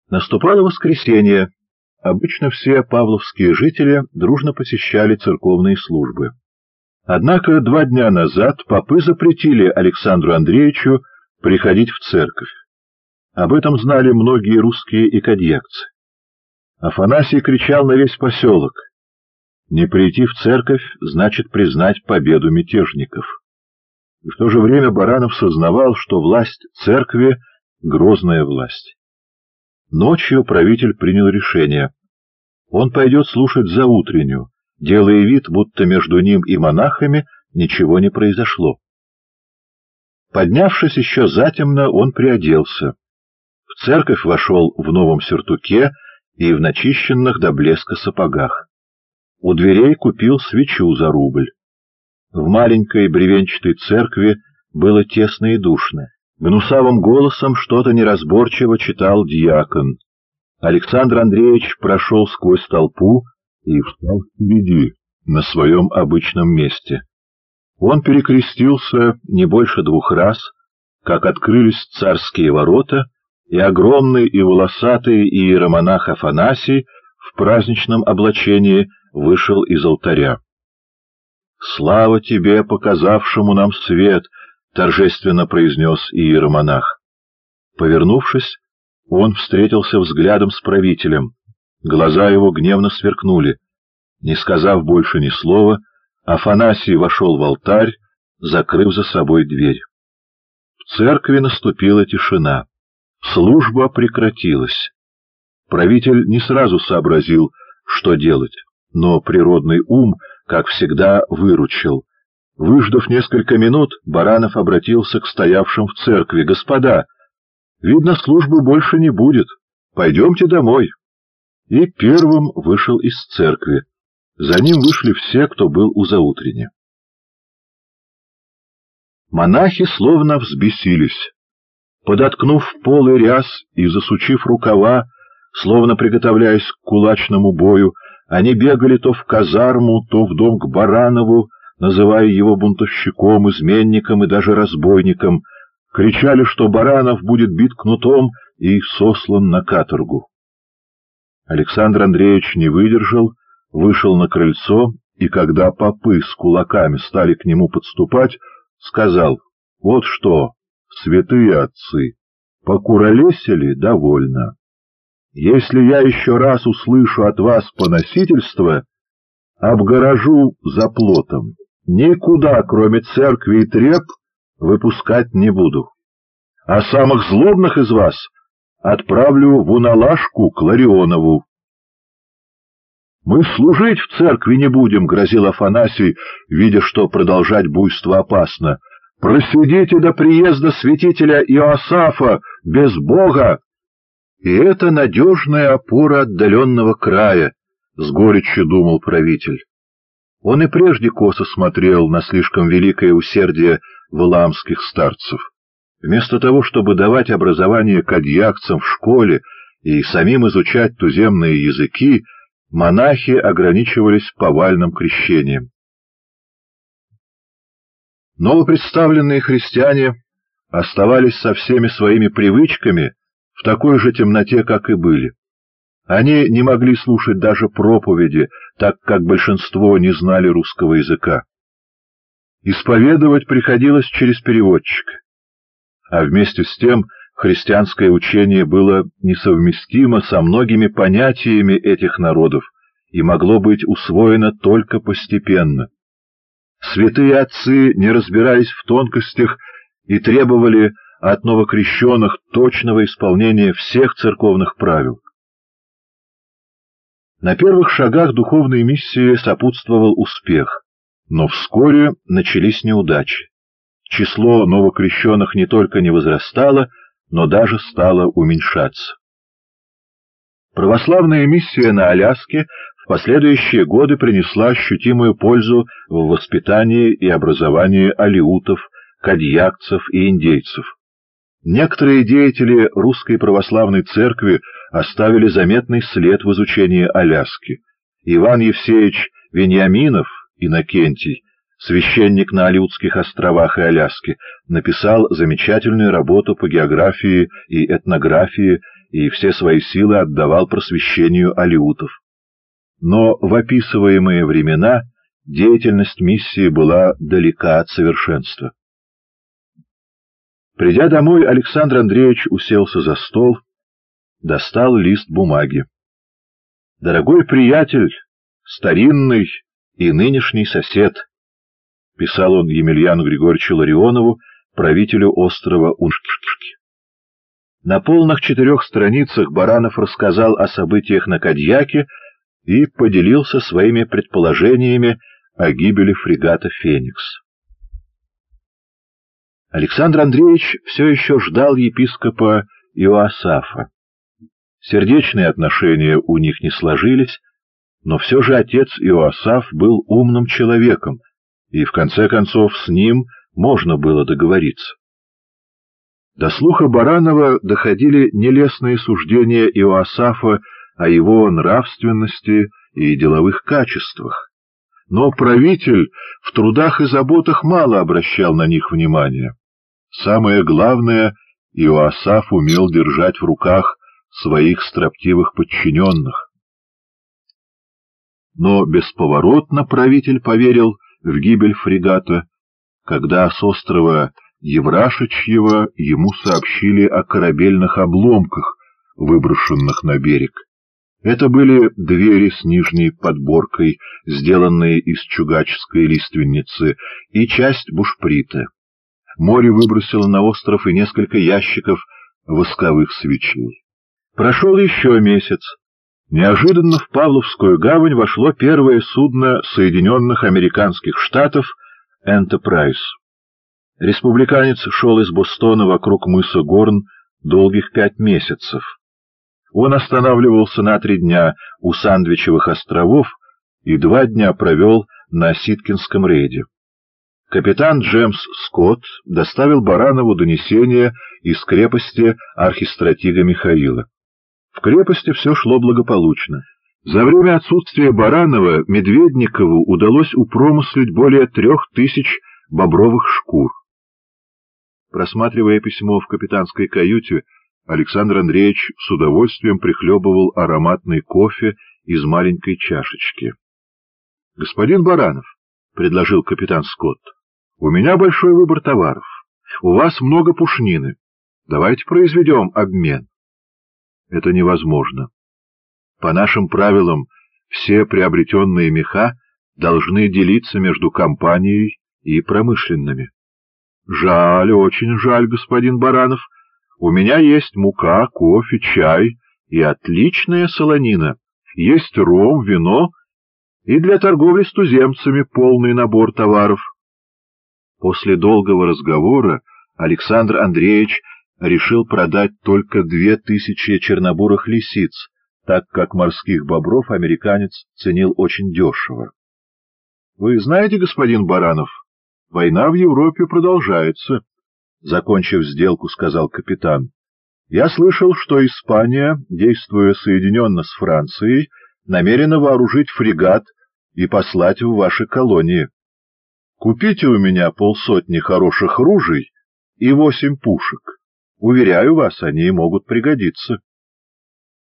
Наступало воскресенье. Обычно все павловские жители дружно посещали церковные службы. Однако 2 дня назад попы запретили Александру Андреевичу приходить в церковь. Об этом знали многие русские икодьякцы. Афанасий кричал на весь поселок: «Не прийти в церковь значит признать победу мятежников». И в то же время Баранов сознавал, что власть церкви — грозная власть. Ночью правитель принял решение. Он пойдет слушать заутреннюю, делая вид, будто между ним и монахами ничего не произошло. Поднявшись еще затемно, он приоделся. В церковь вошел в новом сюртуке и в начищенных до блеска сапогах. У дверей купил свечу за рубль. В маленькой бревенчатой церкви было тесно и душно. Гнусавым голосом что-то неразборчиво читал диакон. Александр Андреевич прошел сквозь толпу и встал впереди, на своем обычном месте. Он перекрестился не больше 2 раз, как открылись царские ворота, и огромный и волосатый иеромонах Афанасий в праздничном облачении вышел из алтаря. «Слава тебе, показавшему нам свет!» — торжественно произнес иеромонах. Повернувшись, он встретился взглядом с правителем. Глаза его гневно сверкнули. Не сказав больше ни слова, Афанасий вошел в алтарь, закрыв за собой дверь. В церкви наступила тишина. Служба прекратилась. Правитель не сразу сообразил, что делать, но природный ум, как всегда, выручил. Выждав несколько минут, Баранов обратился к стоявшим в церкви: «Господа, видно, службы больше не будет. Пойдемте домой». И первым вышел из церкви. За ним вышли все, кто был у заутрени. Монахи словно взбесились. Подоткнув полы ряс и засучив рукава, словно приготовляясь к кулачному бою, они бегали то в казарму, то в дом к Баранову, называя его бунтовщиком, изменником и даже разбойником, кричали, что Баранов будет бит кнутом и сослан на каторгу. Александр Андреевич не выдержал, вышел на крыльцо, и когда попы с кулаками стали к нему подступать, сказал: «Вот что, святые отцы, покуролесили довольно. Если я еще раз услышу от вас поносительство, обгорожу заплотом. Никуда, кроме церкви и треп, выпускать не буду. А самых злобных из вас отправлю в уналашку к Ларионову». «Мы служить в церкви не будем», — грозил Афанасий, видя, что продолжать буйство опасно. «Просидите до приезда святителя Иоасафа без Бога». «И это надежная опора отдаленного края», — с горечью думал правитель. Он и прежде косо смотрел на слишком великое усердие валаамских старцев. Вместо того, чтобы давать образование кадьякцам в школе и самим изучать туземные языки, монахи ограничивались повальным крещением. Новопредставленные христиане оставались со всеми своими привычками в такой же темноте, как и были. Они не могли слушать даже проповеди, так как большинство не знали русского языка. Исповедовать приходилось через переводчика. А вместе с тем христианское учение было несовместимо со многими понятиями этих народов и могло быть усвоено только постепенно. Святые отцы не разбирались в тонкостях и требовали от новокрещенных точного исполнения всех церковных правил. На первых шагах духовной миссии сопутствовал успех, но вскоре начались неудачи. Число новокрещенных не только не возрастало, но даже стало уменьшаться. Православная миссия на Аляске в последующие годы принесла ощутимую пользу в воспитании и образовании алеутов, кадьякцев и индейцев. Некоторые деятели русской православной церкви оставили заметный след в изучении Аляски. Иван Евсеевич Вениаминов, Иннокентий, священник на Алеутских островах и Аляске, написал замечательную работу по географии и этнографии и все свои силы отдавал просвещению алеутов. Но в описываемые времена деятельность миссии была далека от совершенства. Придя домой, Александр Андреевич уселся за стол, достал лист бумаги. «Дорогой приятель, старинный и нынешний сосед», — писал он Емельяну Григорьевичу Ларионову, правителю острова Уншкишки. На полных 4 страницах Баранов рассказал о событиях на Кадьяке и поделился своими предположениями о гибели фрегата «Феникс». Александр Андреевич все еще ждал епископа Иоасафа. Сердечные отношения у них не сложились, но все же отец Иоасаф был умным человеком, и в конце концов с ним можно было договориться. До слуха Баранова доходили нелестные суждения Иоасафа о его нравственности и деловых качествах. Но правитель в трудах и заботах мало обращал на них внимания. Самое главное, Иоасаф умел держать в руках своих строптивых подчиненных. Но бесповоротно правитель поверил в гибель фрегата, когда с острова Еврашичьего ему сообщили о корабельных обломках, выброшенных на берег. Это были двери с нижней подборкой, сделанные из чугаческой лиственницы, и часть бушприта. Море выбросило на остров и несколько ящиков восковых свечей. Прошел еще месяц. Неожиданно в Павловскую гавань вошло первое судно Соединенных Американских Штатов «Энтерпрайз». Республиканец шел из Бостона вокруг мыса Горн долгих 5 месяцев. Он останавливался на 3 дня у Сандвичевых островов и 2 дня провел на Ситкинском рейде. Капитан Джеймс Скотт доставил Баранову донесение из крепости архистратига Михаила. В крепости все шло благополучно. За время отсутствия Баранова Медведникову удалось упромыслить более 3000 бобровых шкур. Просматривая письмо в капитанской каюте, Александр Андреевич с удовольствием прихлебывал ароматный кофе из маленькой чашечки. — Господин Баранов, — предложил капитан Скотт, — у меня большой выбор товаров. У вас много пушнины. Давайте произведем обмен. — Это невозможно. По нашим правилам, все приобретенные меха должны делиться между компанией и промышленными. — Жаль, очень жаль, господин Баранов. У меня есть мука, кофе, чай и отличная солонина. Есть ром, вино и для торговли с туземцами полный набор товаров. После долгого разговора Александр Андреевич решил продать только 2000 чернобурых лисиц, так как морских бобров американец ценил очень дешево. — Вы знаете, господин Баранов, война в Европе продолжается. Закончив сделку, сказал капитан. Я слышал, что Испания, действуя соединенно с Францией, намерена вооружить фрегат и послать в ваши колонии. Купите у меня 50 хороших ружей и 8 пушек. Уверяю вас, они могут пригодиться.